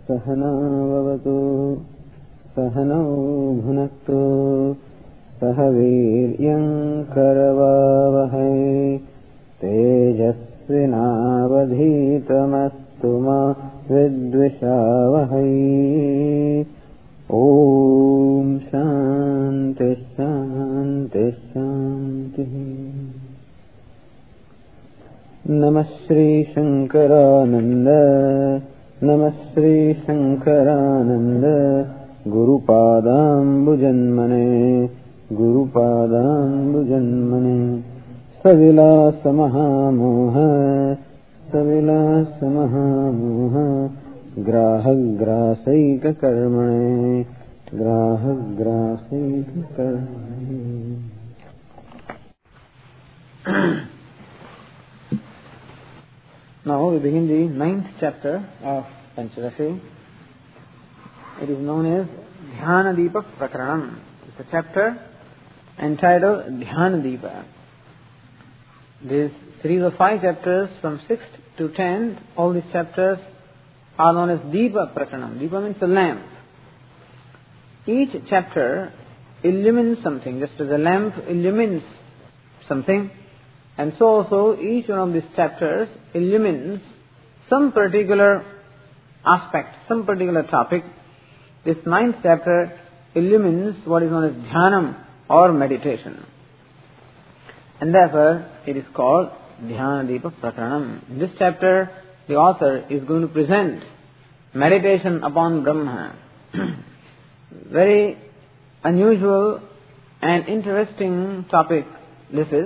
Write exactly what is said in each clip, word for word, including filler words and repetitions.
सहना भवतु सहनौ भुनक्तु सह वीर्यं करवावहै तेजस्विनावधीतमस्तु मा विद्विषावहै। ओम शांति शांति शांति। नमः श्री शंकरानंद नमः Shri Shankaranand गुरुपादाम्बुजन्मने गुरुपादाम्बुजन्मने। सविलास महामोह सविलास महामोह ग्राहग्रासैक कर्मणे ग्राहग्रासैक कर्मणे। Now we begin the ninth chapter of Panchadasi. It is known as Dhyanadipa Prakaranam. It's a chapter entitled Dhyanadipa. This series of five chapters from sixth to tenth, all these chapters are known as Deepa Prakaranam. Deepa means a lamp. Each chapter illumines something, just as a lamp illumines something. And so also each one of these chapters illumines some particular aspect, some particular topic. This ninth chapter illumines what is known as Dhyanam or meditation. And therefore it is called Dhyanadipa Prakaranam. In this chapter the author is going to present meditation upon Brahma. Very unusual and interesting topic this is.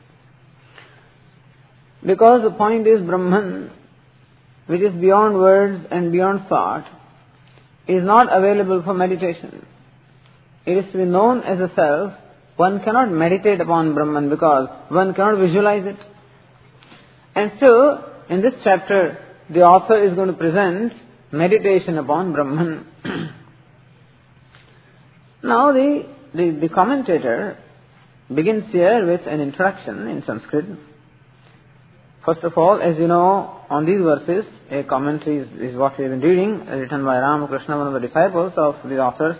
Because the point is Brahman, which is beyond words and beyond thought, is not available for meditation. It is to be known as a self. One cannot meditate upon Brahman because one cannot visualize it. And so, in this chapter, the author is going to present meditation upon Brahman. Now the, the, the commentator begins here with an introduction in Sanskrit. First of all, as you know, on these verses, a commentary is, is what we have been reading, written by Ramakrishna, one of the disciples of these authors.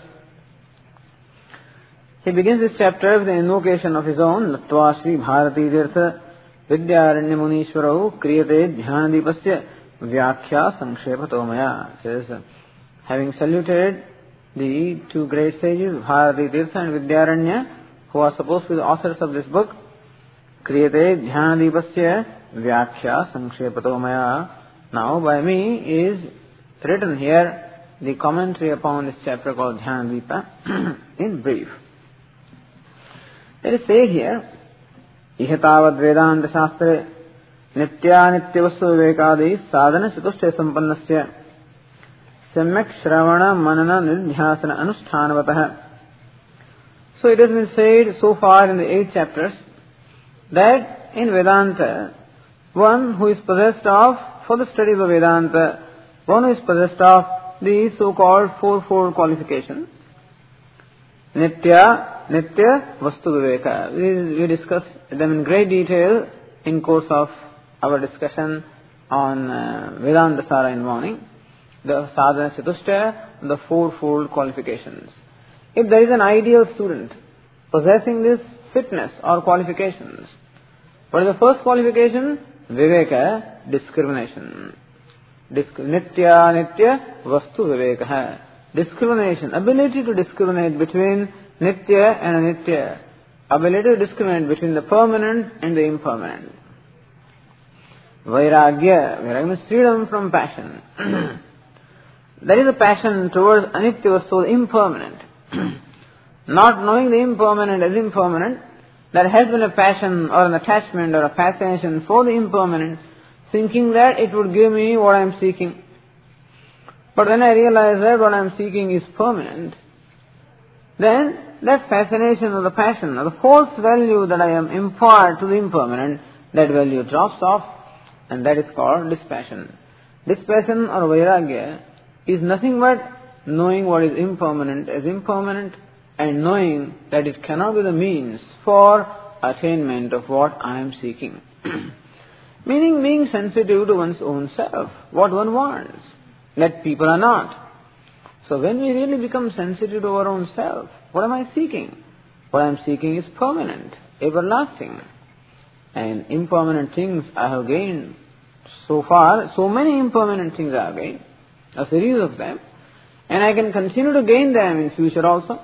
He begins this chapter with an invocation of his own, Nattva Shri Bharati Tirtha Vidyaranya Munishwarau Kriyate Dhyanadipasya Vyakhya Sankshepato Maya. Says, having saluted the two great sages, Bharati Tirtha and Vidyaranya, who are supposed to be the authors of this book, Kriyate Dhyanadipasya Vyakhya Sankshepato Maya. Now by me is written here the commentary upon this chapter called Dhyanadipa in brief. Let us say here, Ihatavad Vedanta Shastre Nitya Nityavastu Vivekadi Sadhana Chatushtya Sampannasya Samyak Shravana Manana Nidhyasana Anusthanavatah. So it has been said so far in the eight chapters that in Vedanta, one who is possessed of, for the studies of Vedanta, one who is possessed of the so-called fourfold qualification, Nitya, Nitya, Vastu Viveka. We, we discussed them in great detail in course of our discussion on uh, Vedanta Sara in morning, the Sadhana Chatushtaya, the fourfold qualifications. If there is an ideal student possessing this fitness or qualifications, what is the first qualification? Viveka, discrimination. Disc- nitya, nitya, vastu viveka. Discrimination, ability to discriminate between nitya and anitya. Ability to discriminate between the permanent and the impermanent. Vairagya, vairagya means freedom from passion. There is a passion towards anitya vastu, the impermanent. Not knowing the impermanent as impermanent, there has been a passion or an attachment or a fascination for the impermanent, thinking that it would give me what I am seeking. But when I realize that what I am seeking is permanent, then that fascination or the passion or the false value that I am impart to the impermanent, that value drops off, and that is called dispassion. Dispassion or vairagya is nothing but knowing what is impermanent as impermanent, and knowing that it cannot be the means for attainment of what I am seeking. Meaning being sensitive to one's own self, what one wants. that people are not. So when we really become sensitive to our own self, what am I seeking? What I am seeking is permanent, everlasting. And impermanent things I have gained so far, so many impermanent things I have gained, a series of them, and I can continue to gain them in future also.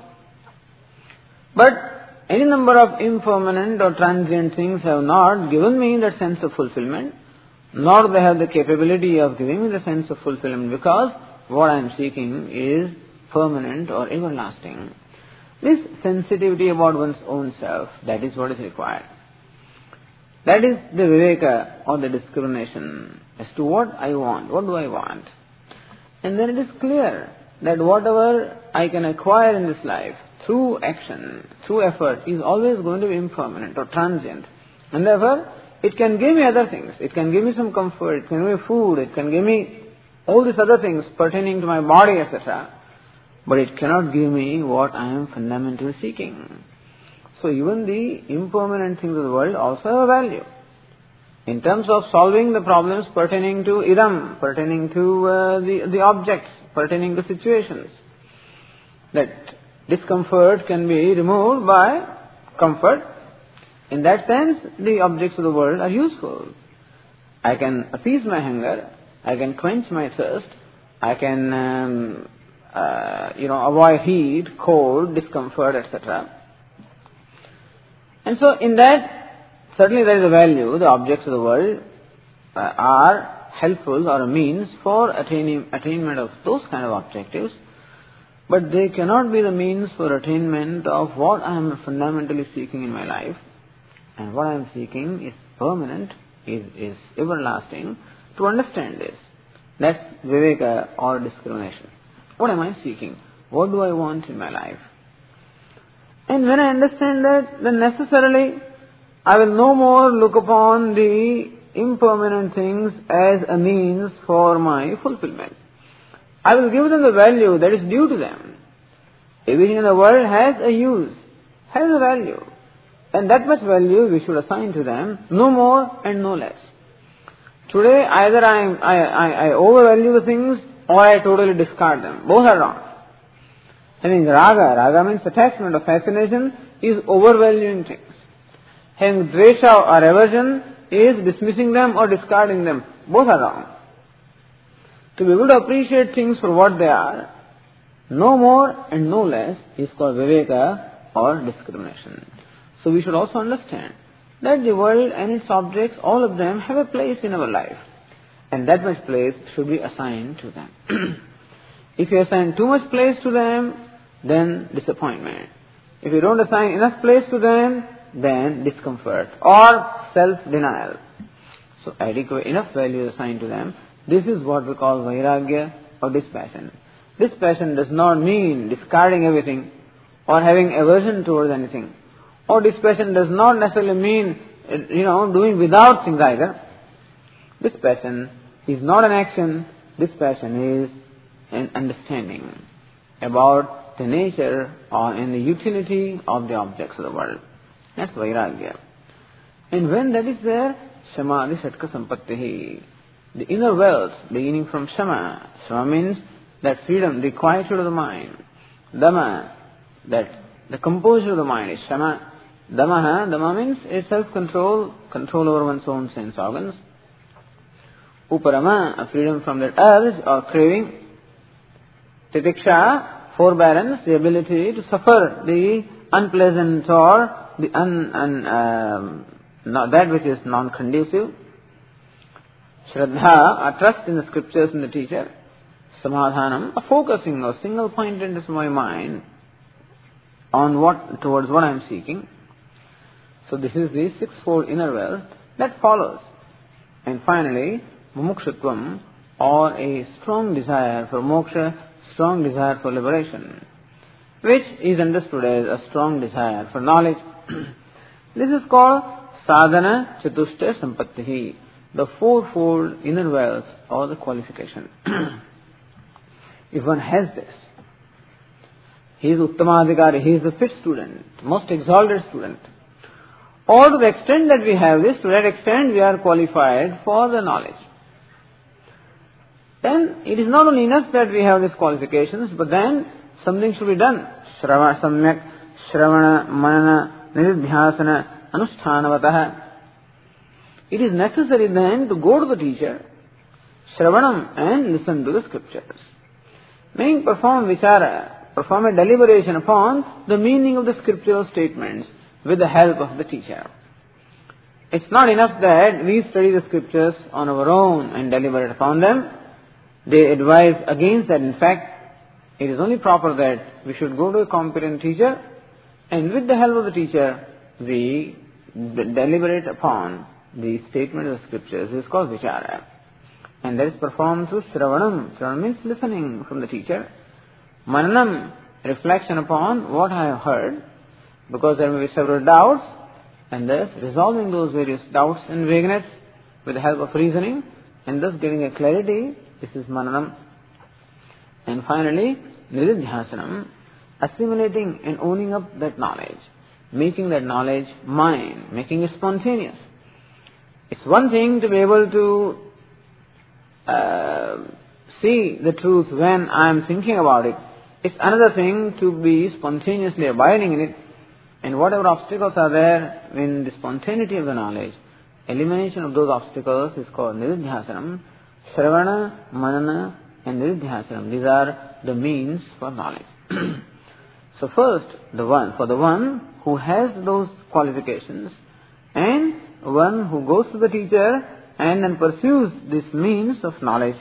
But any number of impermanent or transient things have not given me that sense of fulfillment, nor do they have the capability of giving me the sense of fulfillment, because what I am seeking is permanent or everlasting. This sensitivity about one's own self, that is what is required. That is the viveka or the discrimination as to what I want, what do I want. And then it is clear that whatever I can acquire in this life through action, through effort, is always going to be impermanent or transient. And therefore, it can give me other things. It can give me some comfort, it can give me food, it can give me all these other things pertaining to my body, et cetera. But it cannot give me what I am fundamentally seeking. So even the impermanent things of the world also have a value. In terms of solving the problems pertaining to idam, pertaining to uh, the, the objects, pertaining to situations, that discomfort can be removed by comfort. In that sense, the objects of the world are useful. I can appease my hunger, I can quench my thirst, I can um, uh, you know, avoid heat, cold, discomfort, et cetera. And so in that, certainly there is a value. The objects of the world uh, are helpful or a means for attaining attainment of those kind of objectives, but they cannot be the means for attainment of what I am fundamentally seeking in my life. And what I am seeking is permanent, is, is everlasting. To understand this, that's viveka or discrimination. What am I seeking? What do I want in my life? And when I understand that, then necessarily I will no more look upon the impermanent things as a means for my fulfillment. I will give them the value that is due to them. Everything in the world has a use, has a value. And that much value we should assign to them, no more and no less. Today, either I, I, I, I overvalue the things or I totally discard them. Both are wrong. Having raga, raga means attachment or fascination, is overvaluing things. Having dvesha or aversion is dismissing them or discarding them. Both are wrong. To be able to appreciate things for what they are, no more and no less, is called viveka or discrimination. So we should also understand that the world and its objects, all of them have a place in our life. And that much place should be assigned to them. If you assign too much place to them, then disappointment. If you don't assign enough place to them, then discomfort or self-denial. So adequate enough value is assigned to them. This is what we call vairagya or dispassion. Dispassion does not mean discarding everything or having aversion towards anything. Or dispassion does not necessarily mean, you know, doing without things either. Dispassion is not an action. Dispassion is an understanding about the nature or in the utility of the objects of the world. That's vairagya. And when that is there, samadhi shatka sampattihi. The inner wealth beginning from shama. Shama means that freedom, the quietude of the mind. Dhamma, that the composure of the mind is shama. Dhamma, dhamma means a self-control, control over one's own sense organs. Uparama, a freedom from that urge or craving. Titiksha, forbearance, the ability to suffer the unpleasant or the un, un, um, not that which is non-conducive. Shraddha, a trust in the scriptures and the teacher. Samadhanam, a focusing or single-pointedness of my mind on what, towards what I am seeking. So this is the sixfold inner wealth that follows. And finally, mumukshutvam, or a strong desire for moksha, strong desire for liberation, which is understood as a strong desire for knowledge. This is called sadhana chatushta sampattihi, the fourfold inner wealth or the qualification. If one has this, he is uttamadhikari, he is the fit student, most exalted student. Or to the extent that we have this, to that extent we are qualified for the knowledge. then it is not only enough that we have these qualifications, but then something should be done. Shrava samyak, shravana, manana, nididhyasana, anushthanavatah. It is necessary then to go to the teacher, shravanam, and listen to the scriptures. Meaning perform vichara, perform a deliberation upon the meaning of the scriptural statements with the help of the teacher. It's not enough that we study the scriptures on our own and deliberate upon them. They advise against that. In fact, it is only proper that we should go to a competent teacher, and with the help of the teacher, we deliberate upon the statement of the scriptures. This is called vichara. And that is performed through shravanam. Shravanam means listening from the teacher. Mananam, reflection upon what I have heard, because there may be several doubts, and thus resolving those various doubts and vagueness with the help of reasoning, and thus getting a clarity. This is mananam. And finally, nididhyasanam, assimilating and owning up that knowledge, making that knowledge mine, making it spontaneous. It's one thing to be able to uh, see the truth when I am thinking about it. It's another thing to be spontaneously abiding in it, and whatever obstacles are there in the spontaneity of the knowledge, elimination of those obstacles is called nididhyasanam. Shravana, manana, and nididhyasanam. These are the means for knowledge. So first, the one, for the one who has those qualifications, and one who goes to the teacher and then pursues this means of knowledge.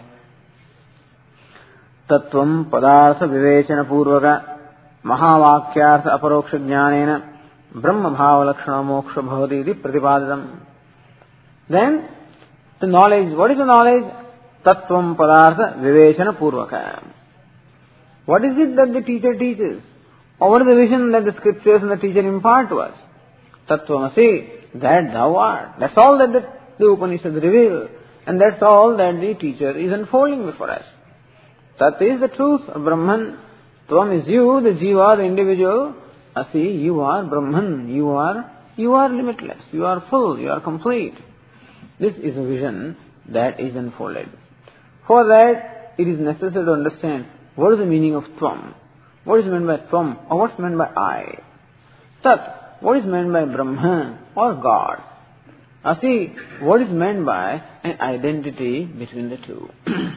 Tattvam padartha vivechana purvaka mahavakyartha aparoksha jnanena brahma bhava lakshana moksha bhavati iti pratipaditam. Then, the knowledge, what is the knowledge? Tattvam padartha vivechana purvaka. What is it that the teacher teaches? Or what is the vision that the scriptures and the teacher impart to us? Tattvamasi, that thou art. That's all that the, the Upanishads reveal. And that's all that the teacher is unfolding before us. Tat is the truth of Brahman. Tvam is you, the Jiva, the individual. Asi, you are Brahman. You are, you are limitless. You are full. You are complete. This is a vision that is unfolded. For that, it is necessary to understand what is the meaning of Tvam. What is meant by Tvam, or what is meant by I? Tat, what is meant by Brahman or God? Asi, what is meant by an identity between the two?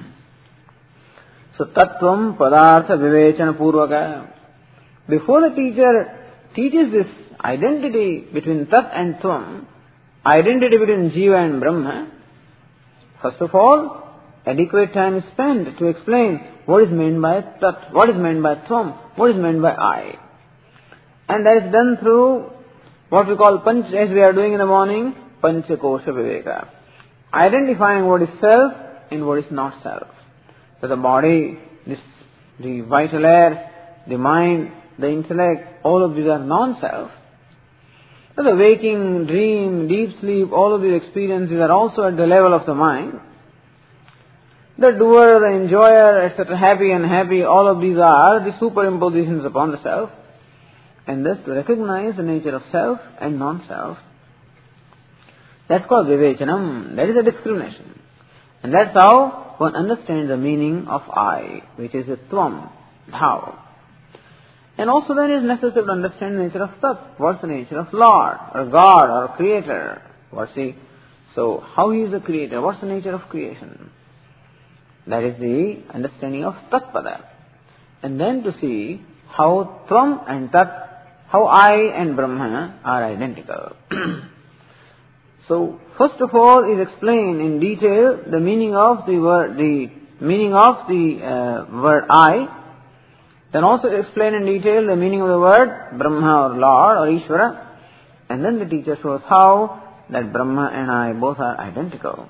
So, Tattvam Padartha Vivechana Purvaka. Before the teacher teaches this identity between Tat and Tvam, identity between Jiva and Brahma, first of all, adequate time is spent to explain what is meant by Tat, what is meant by Tvam, what is meant by I. And that is done through what we call Panch, as we are doing in the morning, Pancha Kosha Viveka. Identifying what is self and what is not self. So the body, this, the vital air, the mind, the intellect, all of these are non-self. So the waking, dream, deep sleep, all of these experiences are also at the level of the mind. The doer, the enjoyer, et cetera, happy and happy, all of these are the superimpositions upon the self. And thus to recognize the nature of self and non-self, that's called vivechanam. That is a discrimination. And that's how one understands the meaning of I, which is a tvam, thou. And also then it is necessary to understand the nature of Tat. What's the nature of Lord, or God, or Creator? What's he? So, how he is a creator? What's the nature of creation? That is the understanding of Tatpada. And then to see how Tvam and Tat, how I and Brahma are identical. So, first of all is explained in detail the meaning of the word, the meaning of the uh, word I. Then also explain in detail the meaning of the word Brahma or Lord or Ishvara. And then the teacher shows how that Brahma and I both are identical.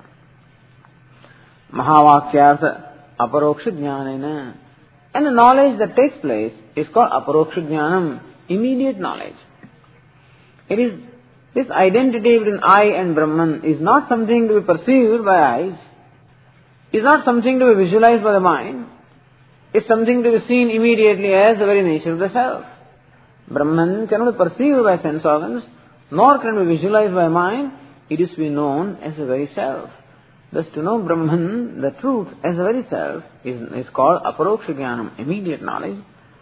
Mahavakyartha aparoksha jnanena. And the knowledge that takes place is called aparoksha jnanam, immediate knowledge. It is, this identity between I and Brahman is not something to be perceived by eyes. It is not something to be visualized by the mind. It's something to be seen immediately as the very nature of the self. Brahman cannot be perceived by sense organs, nor can be visualized by mind. It is to be known as the very self. Thus to know Brahman, the truth as the very self, is, is called aparoksha jnanam, immediate knowledge.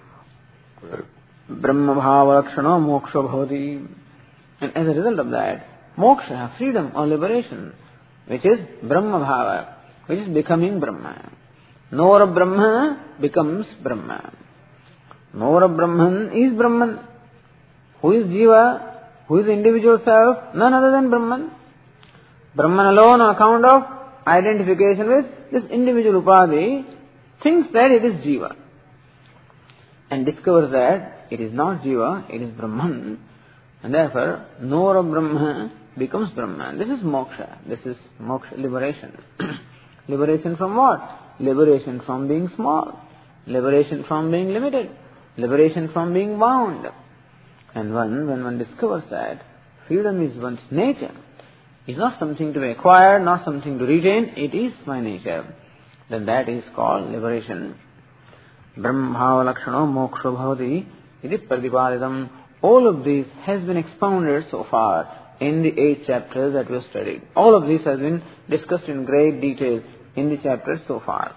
Brahma bhava lakshana moksha bhavati. And as a result of that, moksha, freedom or liberation, which is Brahma bhava, which is becoming Brahma. Knower of Brahma becomes Brahma. Knower of Brahman is Brahman. Who is Jiva? Who is the individual self? None other than Brahman. Brahman alone, on account of identification with this individual upadhi, thinks that it is Jiva. And discovers that it is not Jiva, it is Brahman. And therefore, knower of Brahma becomes Brahman. This is moksha. This is moksha, liberation. Liberation from what? Liberation from being small. Liberation from being limited. Liberation from being bound. And one, when one discovers that freedom is one's nature, it's not something to be acquired, not something to retain, it is my nature, then that is called liberation. Brahma bhava lakshana moksha bhavati iti pradipaditam. All of this has been expounded so far in the eight chapters that we have studied. All of this has been discussed in great detail in the chapters so far.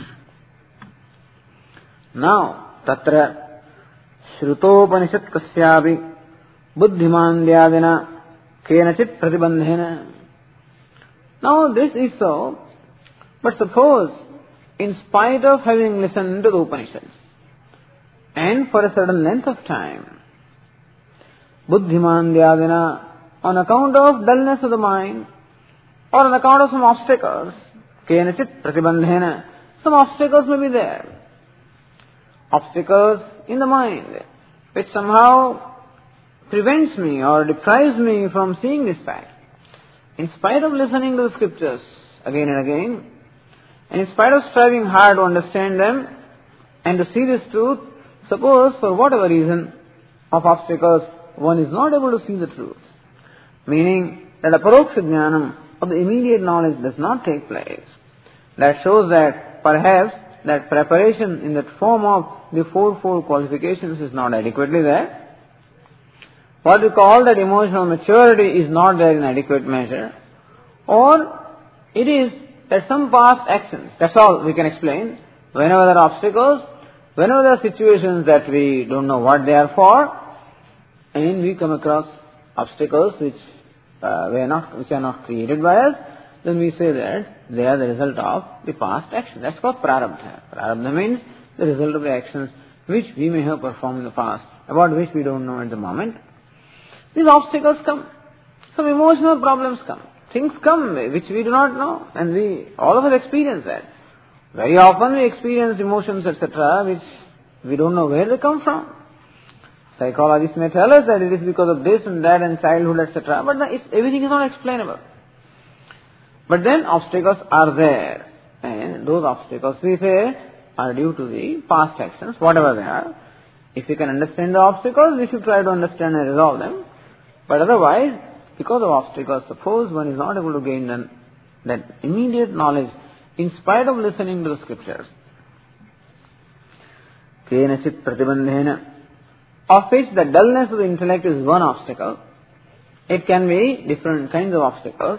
Now, tatra shrutopanishat kasyapi buddhimandyadina kenachit pratibandhena. Now this is so, but suppose in spite of having listened to the Upanishads and for a certain length of time, buddhimandyadina, on account of dullness of the mind or on account of some obstacles, kenachit pratibandhena, some obstacles may be there. Obstacles in the mind which somehow prevents me or deprives me from seeing this fact. In spite of listening to the scriptures again and again, and in spite of striving hard to understand them and to see this truth, suppose for whatever reason of obstacles one is not able to see the truth, meaning that aparoksha jnanam of the immediate knowledge does not take place. That shows that perhaps that preparation in that form of the fourfold qualifications is not adequately there. What we call that emotional maturity is not there in adequate measure. Or it is that some past actions, that's all we can explain. Whenever there are obstacles, whenever there are situations that we don't know what they are for, and we come across obstacles which uh, were not, which are not created by us, then we say that they are the result of the past action. That's called prarabdha. Prarabdha means the result of the actions which we may have performed in the past, about which we don't know at the moment. These obstacles come. Some emotional problems come. Things come which we do not know, and we, all of us experience that. Very often we experience emotions, et cetera, which we don't know where they come from. Psychologists may tell us that it is because of this and that and childhood, et cetera, but it's, everything is not explainable. But then obstacles are there, and those obstacles, we say, are due to the past actions, whatever they are. If we can understand the obstacles, we should try to understand and resolve them. But otherwise, because of obstacles, suppose one is not able to gain that, that immediate knowledge in spite of listening to the scriptures. Kenachit pratibandhena, of which the dullness of the intellect is one obstacle. It can be different kinds of obstacles.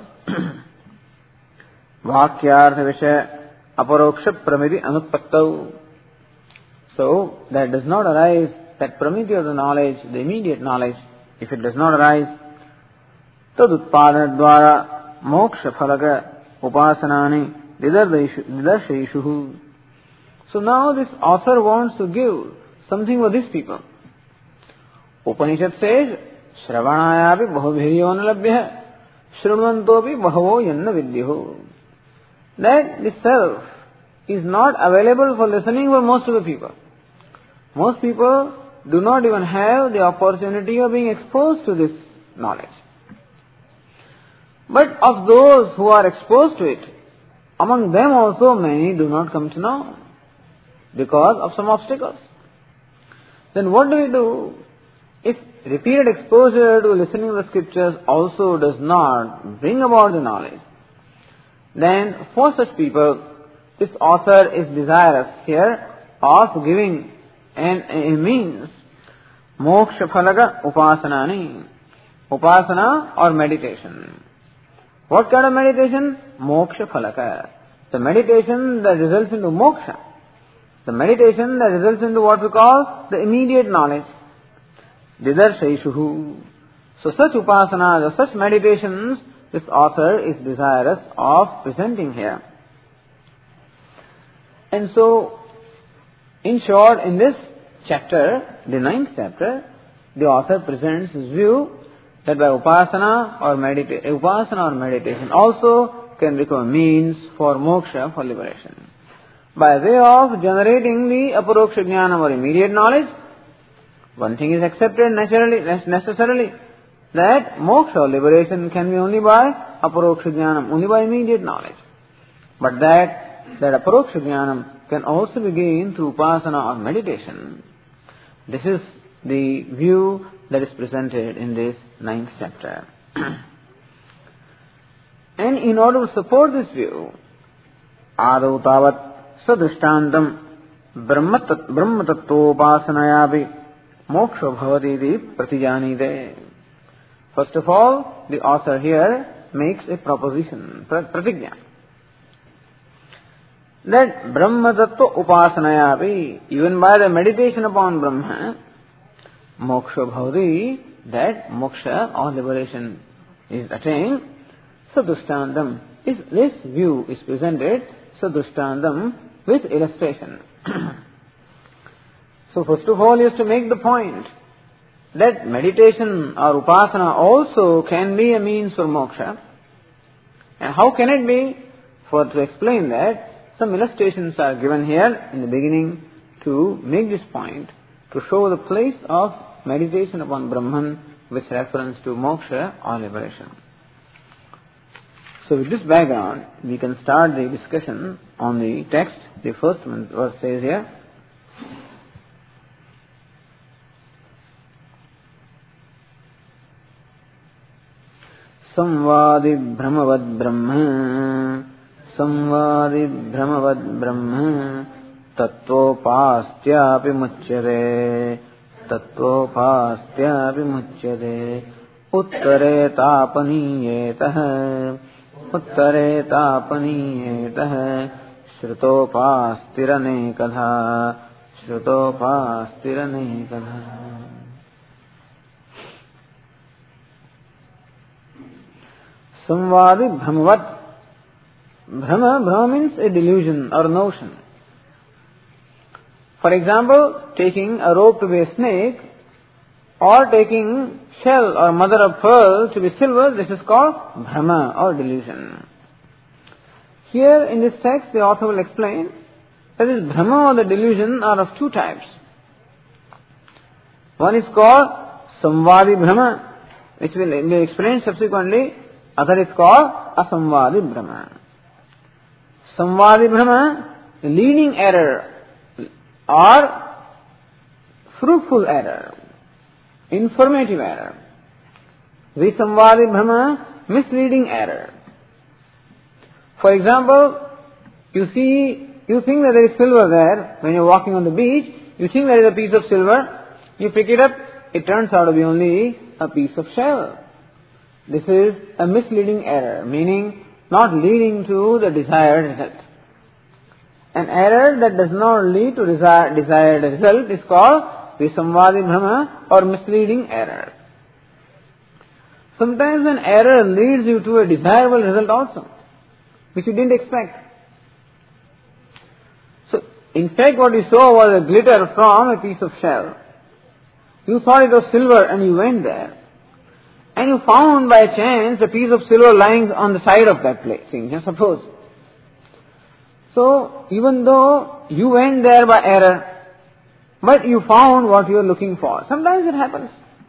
Vakyartha vishaya aparoksha pramiti anupattau. So, that does not arise, that pramiti of the knowledge, the immediate knowledge, if it does not arise, tadutpadana dvara moksha phalaga upasanani didarshaishuhu. So now this author wants to give something for these people. Upanishad says, Shravanayapi bahubhiriyo nalabhya shrunvantopi bahavo yanna vidyaho. That the self is not available for listening for most of the people. Most people do not even have the opportunity of being exposed to this knowledge. But of those who are exposed to it, among them also many do not come to know because of some obstacles. Then what do we do? If repeated exposure to listening to the scriptures also does not bring about the knowledge, then for such people, this author is desirous here of giving an, a means, moksha phalaga upasanani, upasana or meditation. What kind of meditation? Moksha phalaka. The meditation that results into moksha. The meditation that results into what we call the immediate knowledge. Didarshaishuhu. So such upasanas, such meditations, this author is desirous of presenting here. And so, in short, in this chapter, the ninth chapter, the author presents his view that by upasana or medita- upasana or meditation also can become a means for moksha, for liberation. By way of generating the aparoksha jnana or immediate knowledge, one thing is accepted naturally, necessarily, that moksha or liberation can be only by aparoksha jnanam, only by immediate knowledge. But that, that aparoksha jnanam can also be gained through upasana or meditation. This is the view that is presented in this ninth chapter. And in order to support this view, Adau tavat sadrishtantam brahmatattvopasanayabhi moksha bhavati pratijanide. First of all, the author here makes a proposition, pratigya, that brahmatattva upasanayapi, even by the meditation upon Brahma, moksha bhavati, that moksha or liberation is attained. Sadrishtantam, is this view is presented, sadrishtantam, with illustration. So first of all, he has to make the point that meditation or upasana also can be a means for moksha. And how can it be? For to explain that, some illustrations are given here in the beginning to make this point, to show the place of meditation upon Brahman with reference to moksha or liberation. So with this background, we can start the discussion on the text. The first verse says here, Samvadi Brahmavad Brahma, Samvadi Brahmavad Brahma, Tattvopastyapi muchyate, Tattvopastyapi muchyate, Uttare tapaniyetah, Uttare tapaniyetah, Shrutopastirane kadha, Shrutopastirane kadha. Samvadi Brahmavat. Brahma, Brahma means a delusion or notion. For example, taking a rope to be a snake, or taking shell or mother of pearl to be silver, this is called Brahma or delusion. Here in this text, the author will explain that this Brahma or the delusion are of two types. One is called Samvadi Brahma, which will be explained subsequently. Other is called Asamvadi Brahma. Samvadi Brahma, leading error or fruitful error, informative error. Visamvadi Brahma, misleading error. For example, you see, you think that there is silver there when you are walking on the beach. You think there is a piece of silver. You pick it up. It turns out to be only a piece of shell. This is a misleading error, meaning not leading to the desired result. An error that does not lead to desired, desired result is called Visamvadi Brahma or misleading error. Sometimes an error leads you to a desirable result also, which you didn't expect. So, in fact, what you saw was a glitter from a piece of shell. You thought it was silver and you went there. And you found by chance a piece of silver lying on the side of that place, just suppose. So, even though you went there by error, but you found what you were looking for. Sometimes it happens.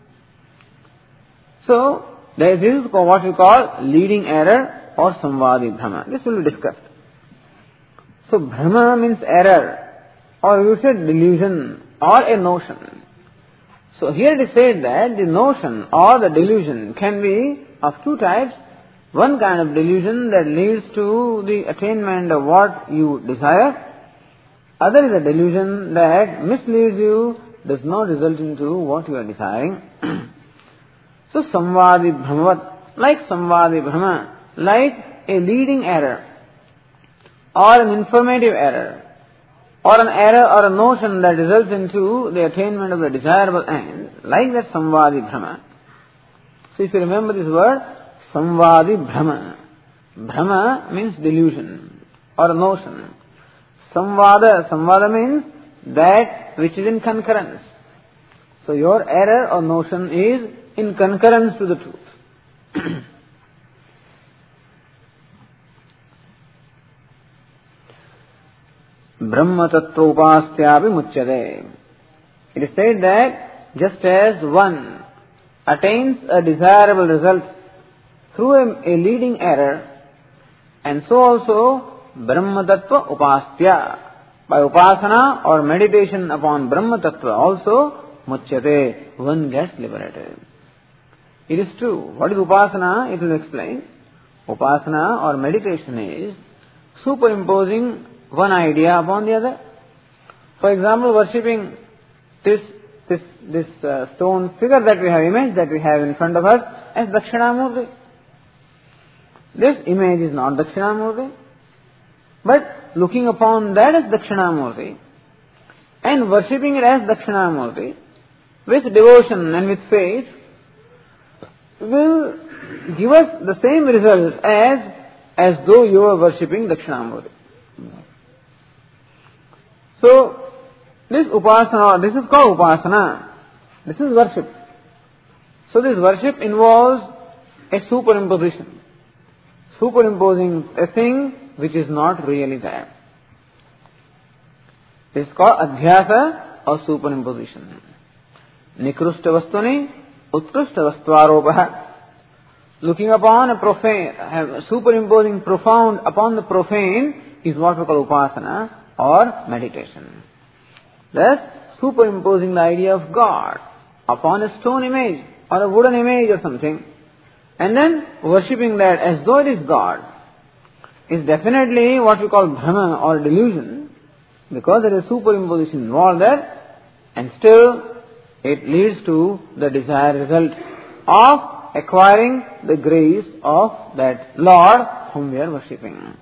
So, this is what we call leading error or Samvadi Brahma. This will be discussed. So, Brahma means error, or you said delusion, or a notion. So here it is said that the notion or the delusion can be of two types. One kind of delusion that leads to the attainment of what you desire. Other is a delusion that misleads you, does not result into what you are desiring. So Samvadi Brahmavat, like Samvadi Brahma, like a leading error, or an informative error, or an error or a notion that results into the attainment of the desirable end, like that samvadi bhrama. So if you remember this word, samvadi bhrama. Bhrama means delusion or a notion. Samvada, samvada means that which is in concurrence. So your error or notion is in concurrence to the truth. Brahma tattva upastyapi muchyate. It is said that just as one attains a desirable result through a, a leading error, and so also Brahma tattva upastya, by upasana or meditation upon Brahma tattva also muchyate, one gets liberated. It is true. What is upasana? It will explain. Upasana or meditation is superimposing one idea upon the other. For example, worshipping this this this uh, stone figure that we have, image that we have in front of us as Dakshinamurti. This image is not Dakshinamurti, but looking upon that as Dakshinamurti and worshipping it as Dakshinamurti with devotion and with faith will give us the same result as as though you were worshipping Dakshinamurti. So, this upasana, this is called upasana. This is worship. So this worship involves a superimposition. Superimposing a thing which is not really there. This is called adhyasa or superimposition. Nikrushta vastuni, utkrishta vastvaropaha. Looking upon a profane, superimposing profound upon the profane is what we call upasana or meditation. Thus, superimposing the idea of God upon a stone image or a wooden image or something, and then worshipping that as though it is God, is definitely what we call bhrama or delusion, because there is superimposition involved there, and still it leads to the desired result of acquiring the grace of that Lord whom we are worshipping.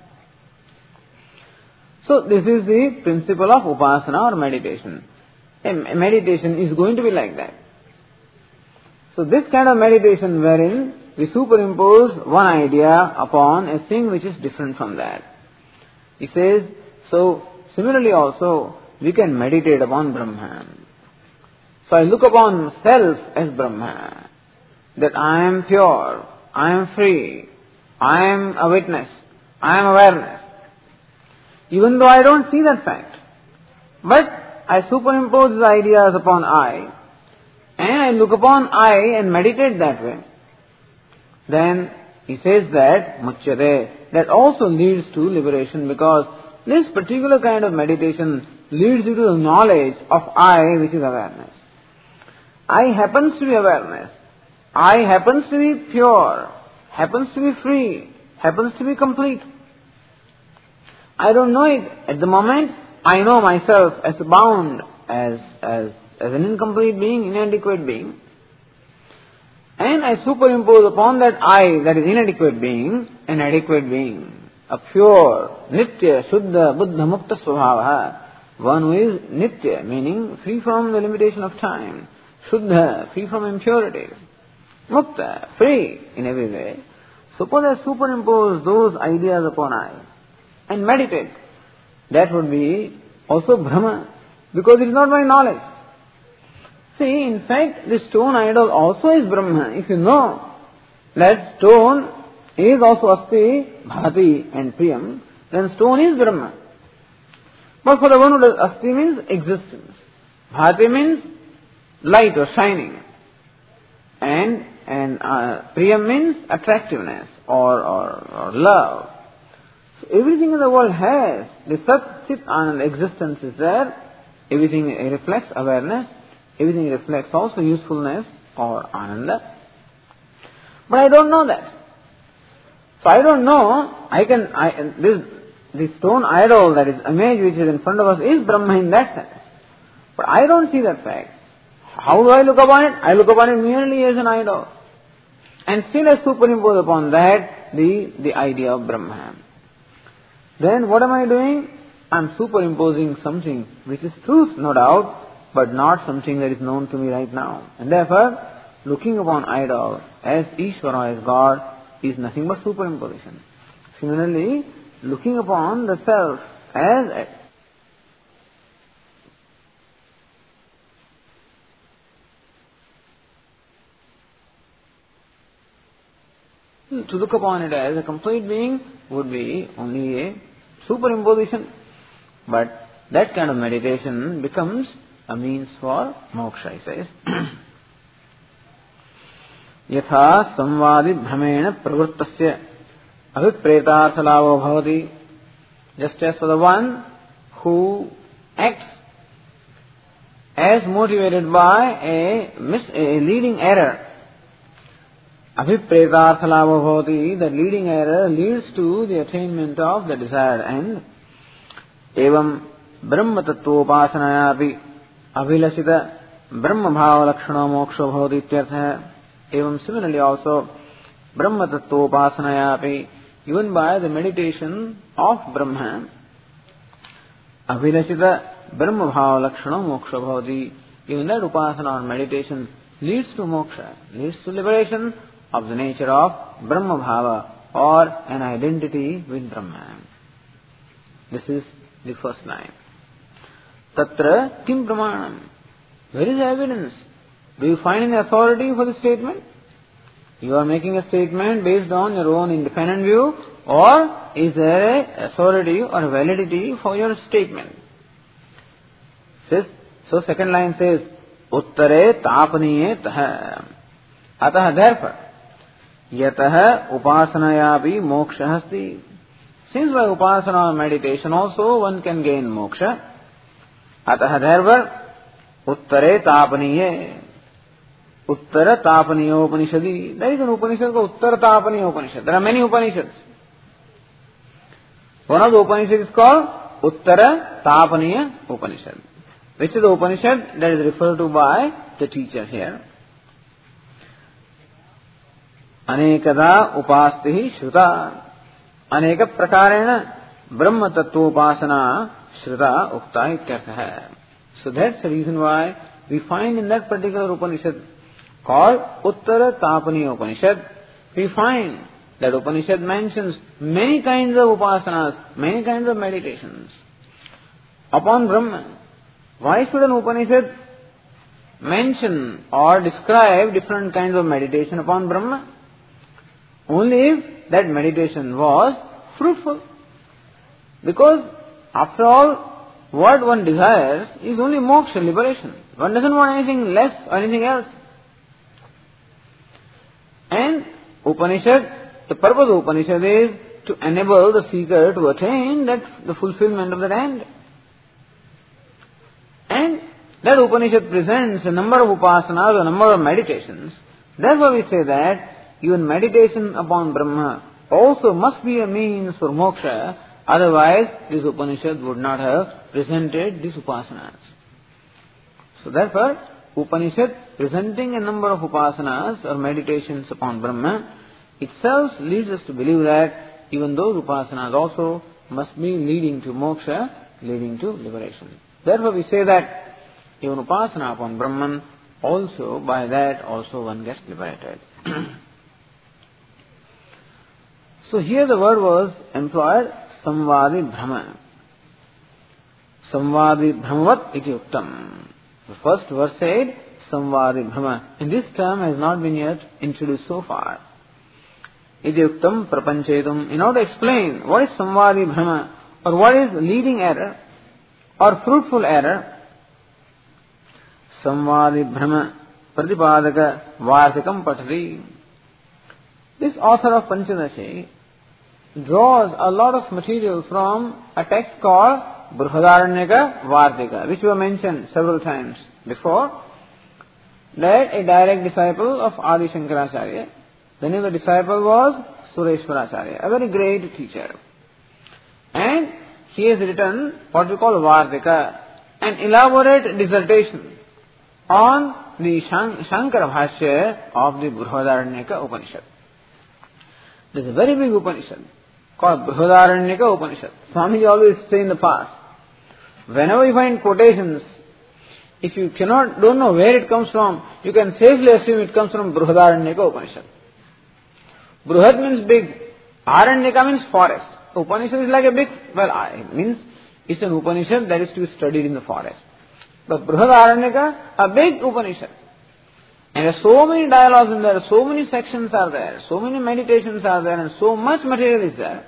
So this is the principle of upasana or meditation. A meditation is going to be like that. So this kind of meditation wherein we superimpose one idea upon a thing which is different from that. He says, so similarly also we can meditate upon Brahman. So I look upon self as Brahman, that I am pure, I am free, I am a witness, I am awareness. Even though I don't see that fact, but I superimpose the ideas upon I, and I look upon I and meditate that way, then he says that muchyate, that also leads to liberation, because this particular kind of meditation leads you to the knowledge of I, which is awareness. I happens to be awareness. I happens to be pure, happens to be free, happens to be complete. I don't know it at the moment. I know myself as bound, as as as an incomplete being, inadequate being. And I superimpose upon that I, that is inadequate being, an adequate being, a pure, nitya, shuddha, buddha, mukta svabhava, one who is nitya, meaning free from the limitation of time, shuddha, free from impurities, mukta, free in every way. Suppose I superimpose those ideas upon I and meditate. That would be also Brahma, because it is not my knowledge. See, in fact, the stone idol also is Brahma. If you know that stone is also Asti, Bhati and Priyam, then stone is Brahma. But for the one who does Asti means existence, Bhati means light or shining, and and uh, Priyam means attractiveness or, or, or love. So everything in the world has the Sat Chit Anand, existence is there, everything reflects awareness, everything reflects also usefulness or Ananda. But I don't know that. So I don't know, I can, I, this, this stone idol, that is image which is in front of us, is Brahma in that sense. But I don't see that fact. How do I look upon it? I look upon it merely as an idol. And still I superimpose upon that the, the idea of Brahman. Then what am I doing? I am superimposing something which is truth, no doubt, but not something that is known to me right now. And therefore, looking upon idol as Ishvara, as God, is nothing but superimposition. Similarly, looking upon the self as to look upon it as a complete being would be only a superimposition. But that kind of meditation becomes a means for moksha, he says. Yatha samvadi bhramena pravrittasya abhipretarthalavo bhavati. Just as for the one who acts as motivated by a, mis- a leading error, abhipretarthalavo bhavati, the leading error leads to the attainment of the desired end. Evam brahma tattvopasanaya abhilasita brahma bhava lakshana moksha bhavati ityartha. Evam similarly also brahma tattvopasanaya, even by the meditation of Brahman, abhilasita brahma bhava lakshana moksha bhavati, even that upasana or meditation leads to moksha, leads to liberation of the nature of Brahma Bhava or an identity with Brahman. This is the first line. Tatra kim pramanam? Where is the evidence? Do you find any authority for the statement? You are making a statement based on your own independent view, or is there a authority or a validity for your statement? Says, so second line says, uttare tapaniye taha. Atah, therefore, yatah upasanayapi moksha asti. Since by upasana or meditation also one can gain moksha, atah, therefore, uttare tapaniye. Uttara tapaniya Upanishadi. There is an Upanishad called Uttara Tapaniya Upanishad. There are many Upanishads. One of the Upanishads is called Uttara Tapaniya Upanishad, which is the Upanishad that is referred to by the teacher here. Anekada upastihi shruta. Aneka prakarena brahma tattva upasana shruta ukta ityartha. So that's the reason why we find in that particular Upanishad called Uttara Tapaniya Upanishad, we find that Upanishad mentions many kinds of upasanas, many kinds of meditations upon Brahman. Why should an Upanishad mention or describe different kinds of meditation upon Brahman? Only if that meditation was fruitful. Because after all, what one desires is only moksha, liberation. One doesn't want anything less or anything else. And Upanishad, the purpose of Upanishad is to enable the seeker to attain that the fulfillment of that end. And that Upanishad presents a number of upasanas, a number of meditations. Therefore we say that even meditation upon Brahma also must be a means for moksha, otherwise this Upanishad would not have presented these upasanas. So therefore, Upanishad presenting a number of upasanas or meditations upon Brahma itself leads us to believe that even those upasanas also must be leading to moksha, leading to liberation. Therefore we say that even upasana upon Brahman, also by that also one gets liberated. So here the word was employed, samvadi brahma. Samvadi brahmavat iti uktam. The first verse said, samvadi brahma. And this term has not been yet introduced so far. Iti uktam prapanchetum. In order to explain what is samvadi brahma, or what is leading error, or fruitful error, samvadi brahma pratipadaka vartikam patati. This author of Panchadashi draws a lot of material from a text called Brihadaranyaka Vartika, which were mentioned several times before, that a direct disciple of Adi Shankaracharya, the name of the disciple was Sureshwaracharya, a very great teacher. And he has written what we call Vartika, an elaborate dissertation on the Shankara Bhashya of the Brihadaranyaka Upanishad. There's a very big Upanishad called Brihadaranyaka Upanishad. Swamiji always say in the past, whenever you find quotations, if you cannot, don't know where it comes from, you can safely assume it comes from Brihadaranyaka Upanishad. Bruhat means big, Aranyaka means forest. Upanishad is like a big, well, it means it's an Upanishad that is to be studied in the forest. But Brihadaranyaka, a big Upanishad. And there are so many dialogues in there, so many sections are there, so many meditations are there, and so much material is there,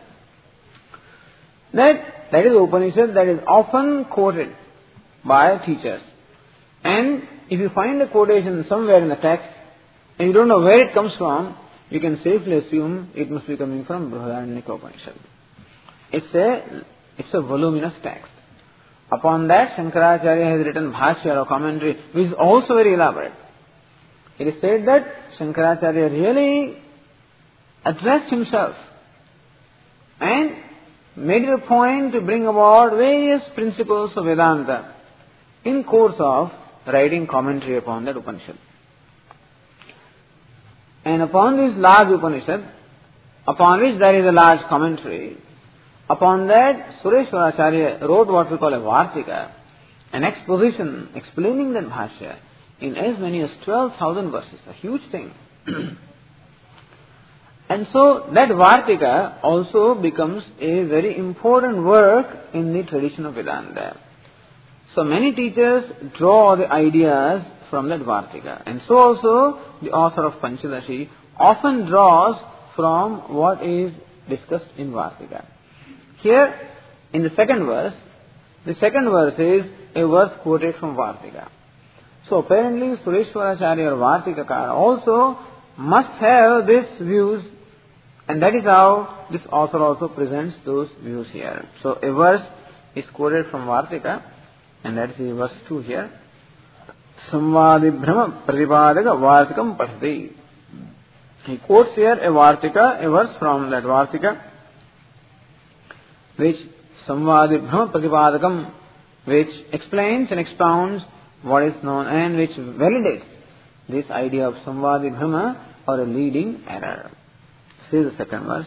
that that is Upanishad that is often quoted by teachers. And if you find a quotation somewhere in the text, and you don't know where it comes from, you can safely assume it must be coming from Brihadaranyaka Upanishad. It's a, it's a voluminous text. Upon that, Shankaracharya has written Bhashya or commentary, which is also very elaborate. It is said that Shankaracharya really addressed himself and made it a point to bring about various principles of Vedanta in course of writing commentary upon that Upanishad. And upon this large Upanishad, upon which there is a large commentary, upon that Sureshwaracharya wrote what we call a Vartika, an exposition explaining that Bhashya in as many as twelve thousand verses, a huge thing. And so that Vartika also becomes a very important work in the tradition of Vedanta. So many teachers draw the ideas from that Vartika. And so also the author of Panchadashi often draws from what is discussed in Vartika. Here, in the second verse, the second verse is a verse quoted from Vartika. So apparently Sureshwaracharya or Vartikakara also must have these views, and that is how this author also presents those views here. So a verse is quoted from Vartika, and that is verse two here. Samvadibhrama Pratipadaka Vartikam Pathati. He quotes here a Vartika, a verse from that Vartika, which Samvadibhrama Pratipadakam, which explains and expounds what is known and which validates this idea of Samvadi Brahma or a leading error. See the second verse.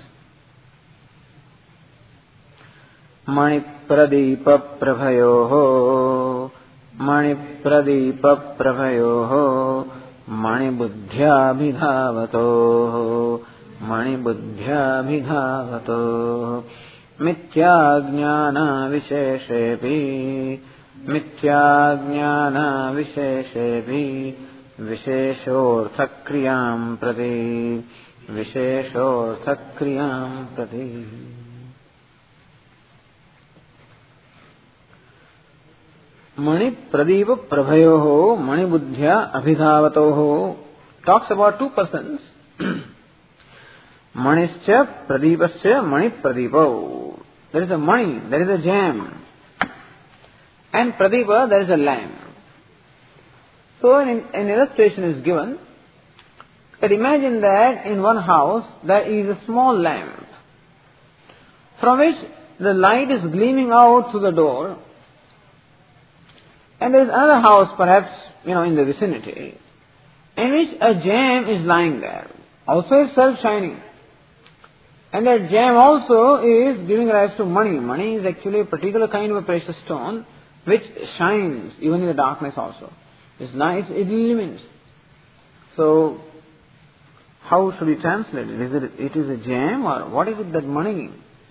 Mani Pradipa Prabhayoho Mani Pradipa Prabhayoho Mani Buddhya Bhidhavato Mani Buddhya Bhidhavato Mithya Jnana Visheshepi Mithya-jnana visheshevi visheshorthakriyam prati visheshorthakriyam prati. Mani Pradipa Prabhayoho Mani Buddhya Abhidhavatoho talks about two persons. Manischa Pradipascha Mani Pradipo. There is a mani, there is a gem. And Pradipa, there is a lamp. So an, an illustration is given that imagine that in one house there is a small lamp from which the light is gleaming out through the door, and there is another house perhaps, you know, in the vicinity, in which a gem is lying there, also itself shining. And that gem also is giving rise to money. Money is actually a particular kind of a precious stone which shines even in the darkness also. It's nice, it illumines. So, how should we translate it? Is it, it is a gem, or what is it that money?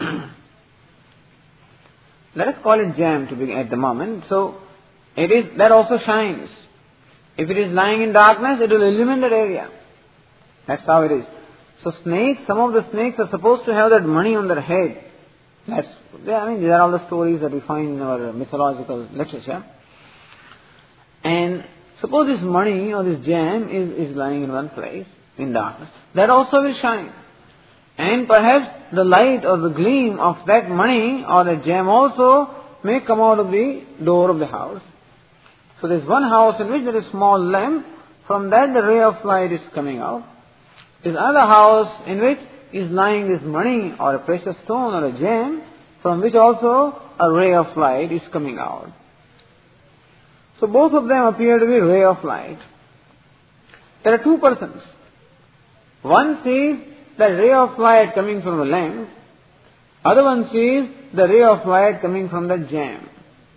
Let us call it gem to begin at the moment. So, it is, that also shines. If it is lying in darkness, it will illumine that area. That's how it is. So snakes, some of the snakes are supposed to have that money on their head. That's, I mean, these are all the stories that we find in our mythological literature. And suppose this money or this gem is, is lying in one place, in darkness, that also will shine. And perhaps the light or the gleam of that money or that gem also may come out of the door of the house. So there is one house in which there is a small lamp, from that the ray of light is coming out. There is another house in which is lying this money or a precious stone or a gem, from which also a ray of light is coming out. So both of them appear to be ray of light. There are two persons. One says the ray of light coming from the lamp, other one sees the ray of light coming from the gem.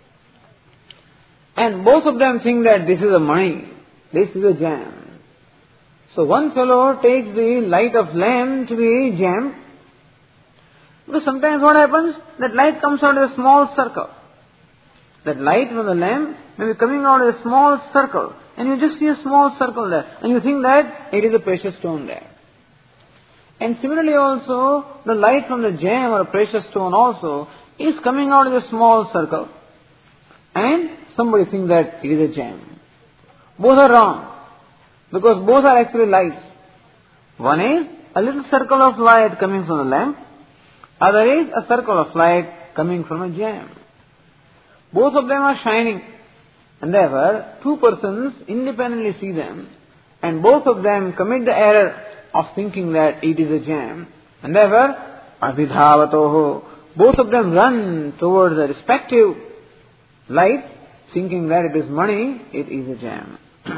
And both of them think that this is a money, this is a gem. So one fellow takes the light of lamp to be gem, because sometimes what happens, that light comes out of a small circle. That light from the lamp may be coming out of a small circle, and you just see a small circle there, and you think that it is a precious stone there. And similarly also, the light from the gem or a precious stone also is coming out of a small circle, and somebody thinks that it is a gem. Both are wrong, because both are actually lights. One is a little circle of light coming from the lamp, other is a circle of light coming from a gem. Both of them are shining, and therefore two persons independently see them, and both of them commit the error of thinking that it is a gem, and therefore abhidhavatoho, both of them run towards the respective light, thinking that it is money, it is a gem.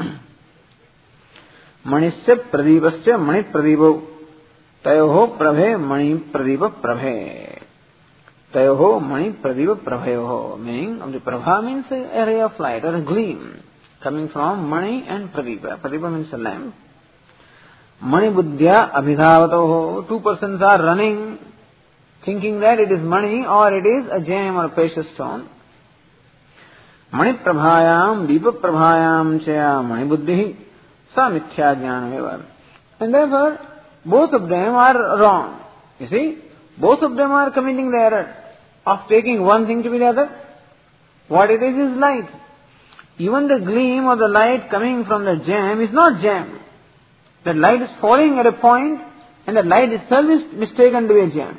Manisya pradipasya mani pradipo tayoho prabhe mani pradipa prabhe. Tayoho mani pradipa prabhayoho, meaning of the prabha means a ray of light or a gleam coming from mani and pradipa. Pradipa means a lamp. Mani buddhya abhidhavatoho, two persons are running thinking that it is money or it is a gem or a precious stone. Mani prabhayam deepa prabhayam chaya mani buddhi sa mithya jnanam. And therefore both of them are wrong. You see, both of them are committing the error of taking one thing to be the other. What it is is light. Even the gleam or the light coming from the gem is not gem. That light is falling at a point, and that light itself is mistaken to be a gem.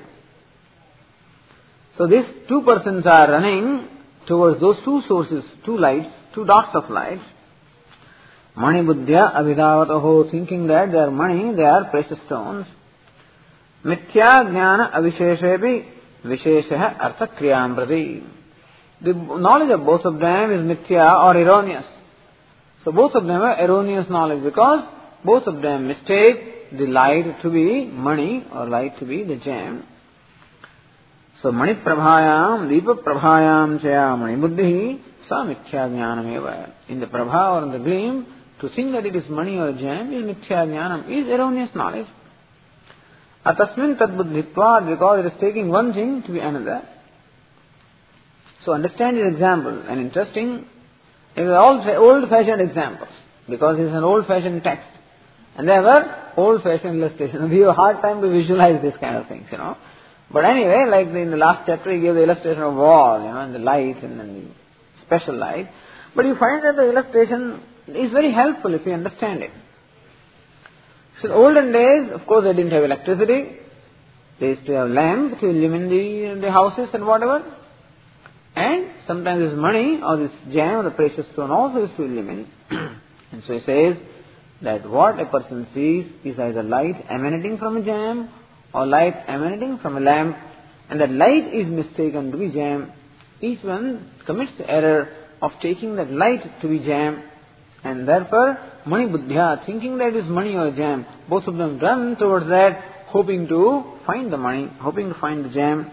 So these two persons are running towards those two sources, two lights, two dots of light. Mani buddhya abhidhavataho, thinking that they are money, they are precious stones. Mithya jnana avisheshepi vishesha artha kriyam prati. The knowledge of both of them is mithya or erroneous. So both of them are erroneous knowledge, because both of them mistake the light to be money or light to be the gem. So mani prabhayam, deepa prabhayam chaya mani buddhi sa mithya jnanam eva. In the prabha or in the gleam, to think that it is money or gem is mithya jnanam, is erroneous knowledge. Atasmin tad buddhitva, because it is taking one thing to be another. So understand this example, an interesting, it is all old-fashioned examples, because it is an old-fashioned text. And therefore, old-fashioned illustration. We have a hard time to visualize this kind of things, you know. But anyway, like in the last chapter, he gave the illustration of wall, you know, and the light and the special light. But you find that the illustration is very helpful if you understand it. So in olden days, of course, they didn't have electricity. They used to have lamp to illumine the, the houses and whatever. And sometimes this money or this gem or the precious stone also used to illumine. And so he says that what a person sees is either light emanating from a gem or light emanating from a lamp, and that light is mistaken to be gem. Each one commits the error of taking that light to be gem, and therefore mani buddhya, thinking that it is money or gem, both of them run towards that, hoping to find the money, hoping to find the gem.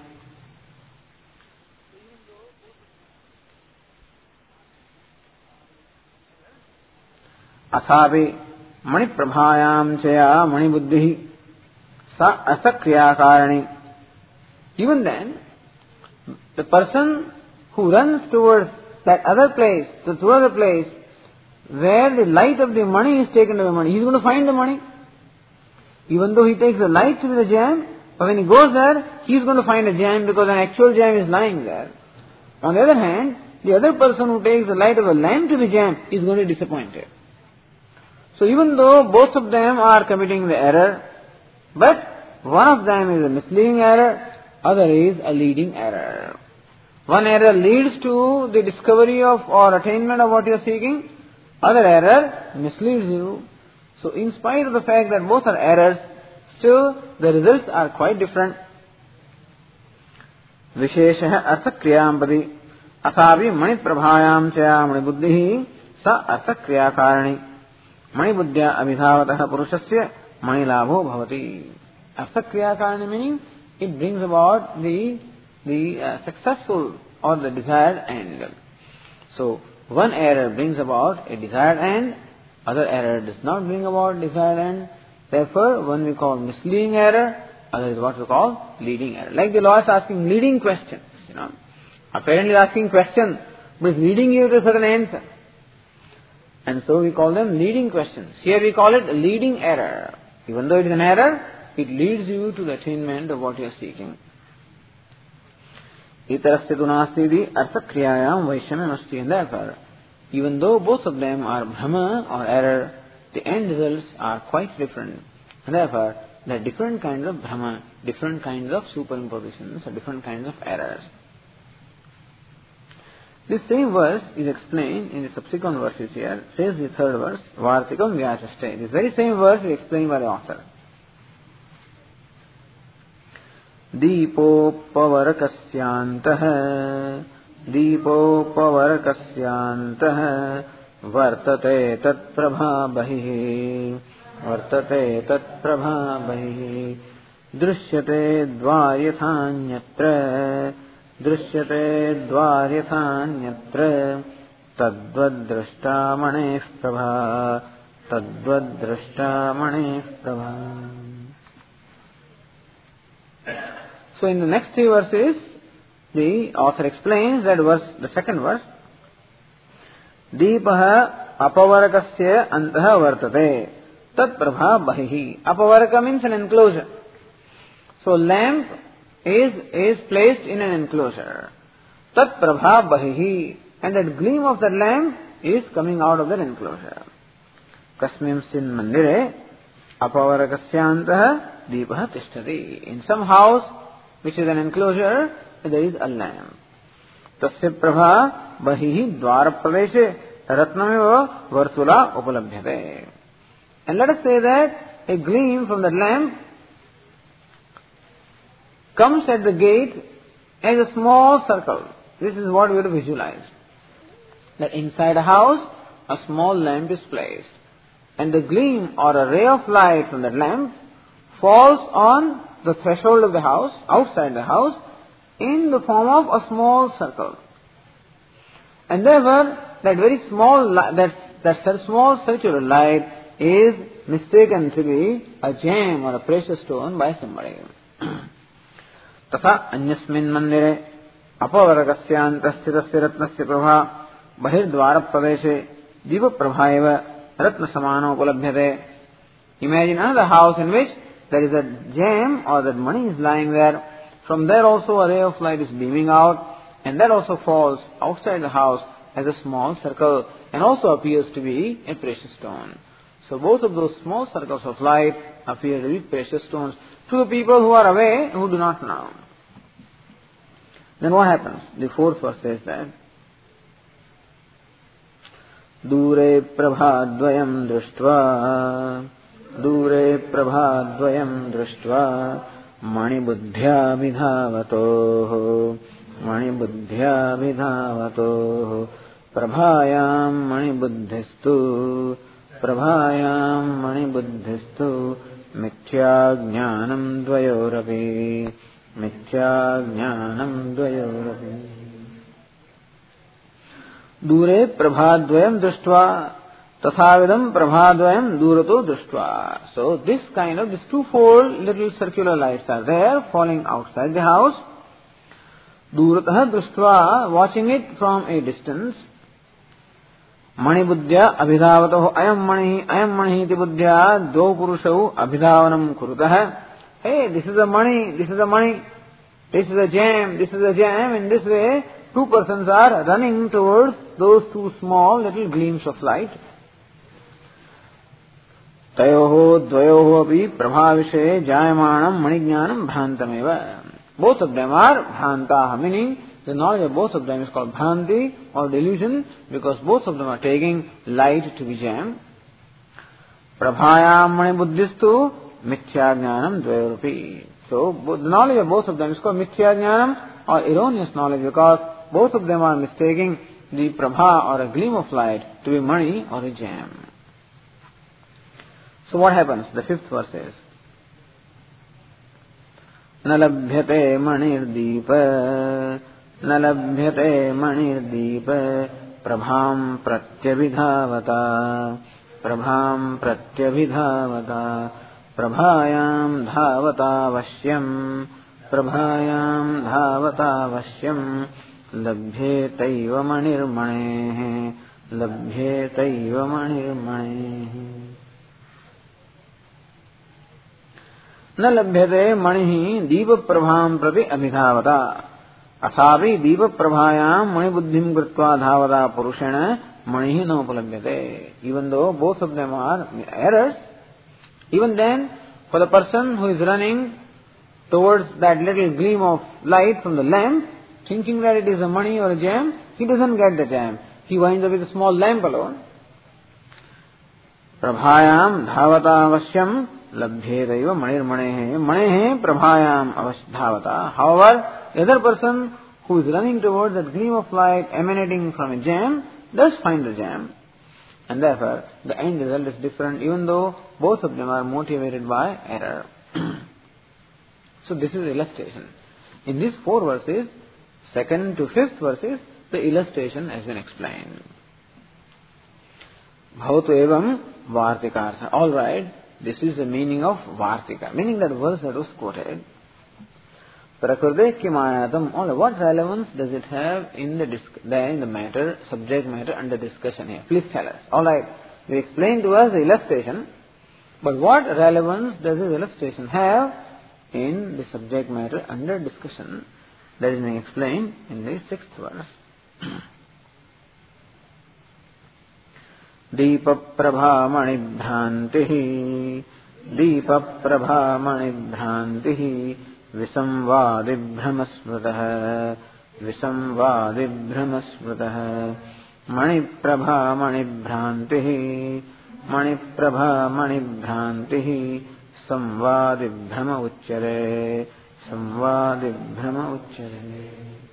Athapi mani prabhayam chaya mani buddhi sa asakriya karani. Even then, the person who runs towards that other place, to the other place, where the light of the money is taken to the money, he is going to find the money. Even though he takes the light to the gem, but when he goes there, he is going to find a gem, because an actual gem is lying there. On the other hand, the other person who takes the light of a lamp to the gem is going to be disappointed. So even though both of them are committing the error, but one of them is a misleading error, other is a leading error. One error leads to the discovery of or attainment of what you are seeking, other error misleads you. So in spite of the fact that both are errors, still the results are quite different. Vishesha artha kriyam pati athavi mani prabhayam chaya mani buddhi sa artha kriya karani. Mani buddhya abhidhavataha purushasya mani labho bhavati. Artha Kriya Karana meaning it brings about the, the uh, successful or the desired end. So, one error brings about a desired end, other error does not bring about desired end. Therefore, one we call misleading error, other is what we call leading error. Like the law is asking leading questions, you know. A parent is asking questions, but is leading you to a certain answer. And so we call them leading questions. Here we call it leading error. Even though it is an error, it leads you to the attainment of what you are seeking. Itarasya tu nasti iti artha kriyayam vaishamyam asti. And therefore, even though both of them are bhrama or error, the end results are quite different. And therefore, there are different kinds of bhrama, different kinds of superimpositions, or different kinds of errors. This same verse is explained in the subsequent verses here. Says the third verse, Vartikam Vyachaste. This very same verse is explained by the author. Deepopavarakasyantah Deepopavarakasyantah Vartate tat prabhabahi Vartate tat prabhabahi Drishyate dvaryathaanyatra Drishyate dvaryathaanyatra Tadvadrashta maneh prabha Tadvadrashta maneh prabha. So in the next three verses, the author explains that verse, the second verse, Deepaha apavarakasya antaha vartate tat prabha bahihi. Apavaraka means an enclosure. So lamp is, is placed in an enclosure. Tat prabha bahihi. And that gleam of that lamp is coming out of that enclosure. Kasmim sin mandire apavarakasyantaha deepaha tishtati. In some house which is an enclosure, there is a lamp. Tasya prabha bahihi dvara praveshe ratnameva vartula upalabhyate. And let us say that a gleam from that lamp comes at the gate as a small circle. This is what we have to visualize. That inside a house, a small lamp is placed. And the gleam or a ray of light from that lamp falls on the threshold of the house, outside the house, in the form of a small circle. And therefore, that very small, li- that, that small circular light is mistaken to be a gem or a precious stone by somebody. Tasa anyasmin mandire apavarakasyantasthirasya ratnasya prabha bahirdvara praveshe diva prabhayeva ratna samano upalabhyate. Imagine another house in which there is a gem or that money is lying there. From there also a ray of light is beaming out, and that also falls outside the house as a small circle and also appears to be a precious stone. So both of those small circles of light appear to be precious stones to the people who are away, who do not know. Then what happens? The fourth verse says that Dure prabhadvayam drushtva Dure prabhadvayam drushtva Mani buddhya vidhavatoh Mani buddhya vidhavatoh Prabhayam mani buddhistu Prabhayam mani buddhistu Mithya jnanam dvayorapi Mithya jnanam dvayorapi. Dure prabhadvayam drushtva Tathavidam prabhadvayam durato drushtva. So this kind of, this twofold little circular lights are there, falling outside the house. Durataha drushtva, watching it from a distance. Mani buddhya abhidhavataho ayam mani ayam mani iti buddhya do purushau abhidhavanam kurutah. Hey, this is a money, this is a money, this is a gem, this is a gem. In this way, two persons are running towards those two small little gleams of light. Tayoho dvayoho api prabhavishe jayamanam manijnanam bhantameva. Both of them are bhantaha, meaning the knowledge of both of them is called bhanti or delusion, because both of them are taking light to be gem. Prabhayam mani buddhistu mithya jnanam dvayorapi. So the knowledge of both of them is called mithya jnanam or erroneous knowledge, because both of them are mistaking the prabha or a gleam of light to be money or a gem. So what happens? The fifth verse says, न लभ्यते मणिर्दीप न लभ्यते मणिर्दीप प्रभां प्रत्यभिधावता प्रभां प्रत्यभिधावता प्रभायां धावतावश्यम् प्रभायां धावतावश्यम् लभ्येतैव मणिर्मणेः लभ्येतैव मणिर्मणेः न लभ्यते मणिः दीपप्रभां प्रति अभिधावता अथापि दीपप्रभायां मणिबुद्धिं कृत्वा धावता पुरुषेण मणिः नोपलभ्यते. Even though both of them are errors, even then for the person who is running towards that little gleam of light from the lamp, thinking that it is a money or a gem, he doesn't get the gem. He winds up with a small lamp alone. Prabhayam dhavata avasyam labhyetaiva manirmanehe. Manehe prabhayam avasdhavata. However, the other person who is running towards that gleam of light emanating from a gem does find the gem. And therefore, the end result is different, even though both of them are motivated by error. So this is illustration. In these four verses, second to fifth verses, the illustration has been explained. Bhavatu evam vartikartha. All right, this is the meaning of vartika, meaning that verse that was quoted. Prakriti kimayatam. All right, what relevance does it have in the disc- in the matter, subject matter under discussion here? Please tell us. All right, you explained to us the illustration, but what relevance does this illustration have in the subject matter under discussion? That is being explained in the sixth verse. Deepaprabha manibhrantihi Deepaprabha manibhrantihi विसंवादिभ्रमस्मृतः विसंवादिभ्रमस्मृतः Maniprabha मणिभ्रान्तिः Maniprabha मणिभ्रान्तिः संवादिभ्रम उच्यते संवादिभ्रम उच्यते.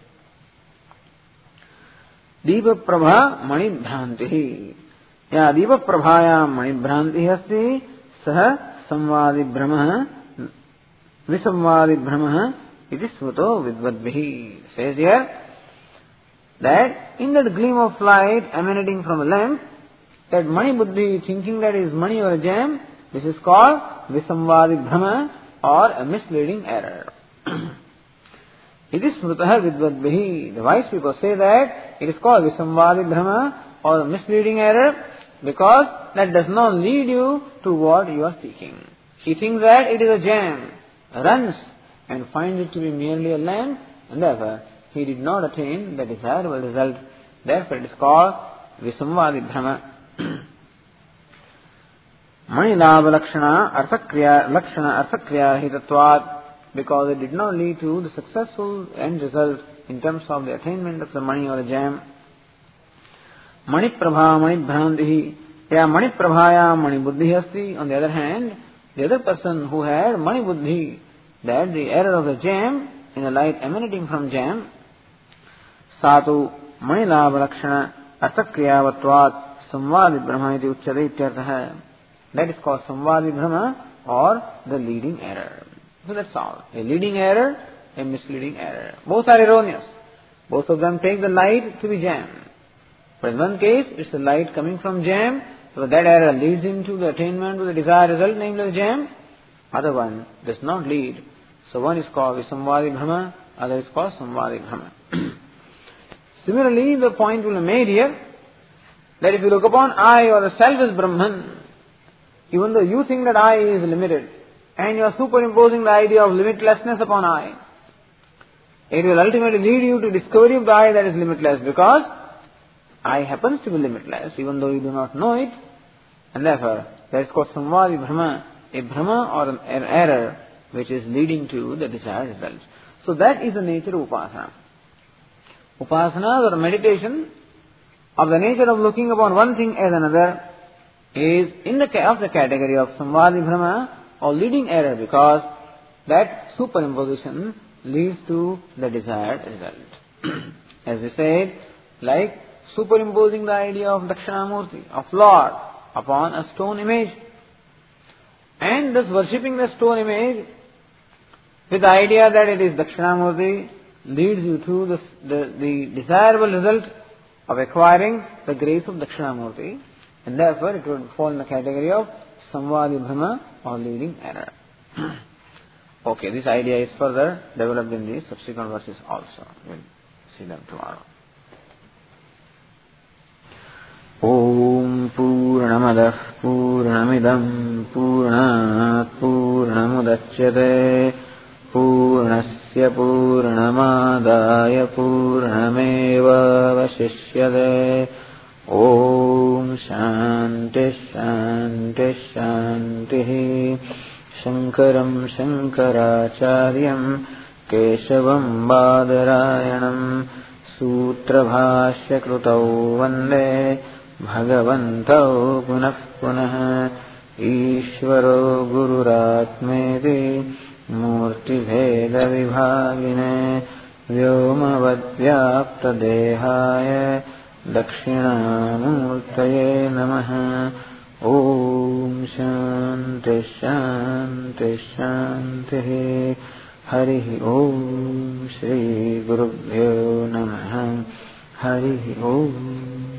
दीपप्रभा मणिभ्रान्तिः. या दीपप्रभायां मणिभ्रान्तिः अस्ति सः संवादिभ्रमः विसंवादिभ्रमः इति स्मृतो विद्वद्भिः. Says here that in that gleam of light emanating from a lamp, that mani buddhi thinking that is money or a gem, this is called visamvadibhrama or a misleading error. It is smrutah vidvadbihi. The wise people say that it is called visamvadibhrama or a misleading error because that does not lead you to what you are seeking. He thinks that it is a gem, runs and finds it to be merely a lamp, and therefore he did not attain the desirable result. Therefore it is called visamvadibhrama. Manilabha lakshana arthakriya lakshana arthakriya hitatvat, because it did not lead to the successful end result in terms of the attainment of the money or a gem. Mani prabha mani bhrantihi. Ya mani prabhaya mani buddhi asti. On the other hand, the other person who had mani buddhi, that the error of the gem in the light emanating from gem, satu manilabha lakshana arthakriyavatvat samvadi brahma iti uchyate ityartha. That is called samvadi brahma or the leading error. So that's all. A leading error, a misleading error. Both are erroneous. Both of them take the light to be gem. But in one case, it's the light coming from gem, so that error leads him to the attainment of the desired result, namely the gem. Other one does not lead. So one is called Visamvadi Brahma, other is called Samvadi Brahma. Similarly, the point will be made here that if you look upon I or the self as Brahman, even though you think that I is limited, and you are superimposing the idea of limitlessness upon I, it will ultimately lead you to discovery of the I that is limitless, because I happens to be limitless, even though you do not know it, and therefore that is called Samvadi Brahma, a Brahma or an error which is leading to the desired result. So that is the nature of Upasana. Upasana or meditation of the nature of looking upon one thing as another is in the of the category of Samvadi Brahma or leading error, because that superimposition leads to the desired result. As we said, like superimposing the idea of Dakshinamurti, of Lord, upon a stone image, and thus worshipping the stone image with the idea that it is Dakshinamurti leads you to the, the, the desirable result of acquiring the grace of Dakshinamurti, and therefore it would fall in the category of Samvadi Brahma or leading error. Okay, this idea is further developed in the subsequent verses also. We'll see them tomorrow. Om Purnamadah Purnamidam Purnat Purnamudachyate Purnasya Purnamadaya Purnameva Vasishyate. Om Shanti Shanti Shanti. Shankaram Shankaracharyam Keshavam Badarayanam Sutrabhashya Krutau Vande Bhagavantau Punah Punah. Ishvaro Gururatmeti Murti Bheda Vibhagine Vyomavadvyapta Dehaya Dakshinamurtaye Namaha. Om Shanti Shanti Shanti. Hari Om Shri Gurubhyo Namaha. Hari Om.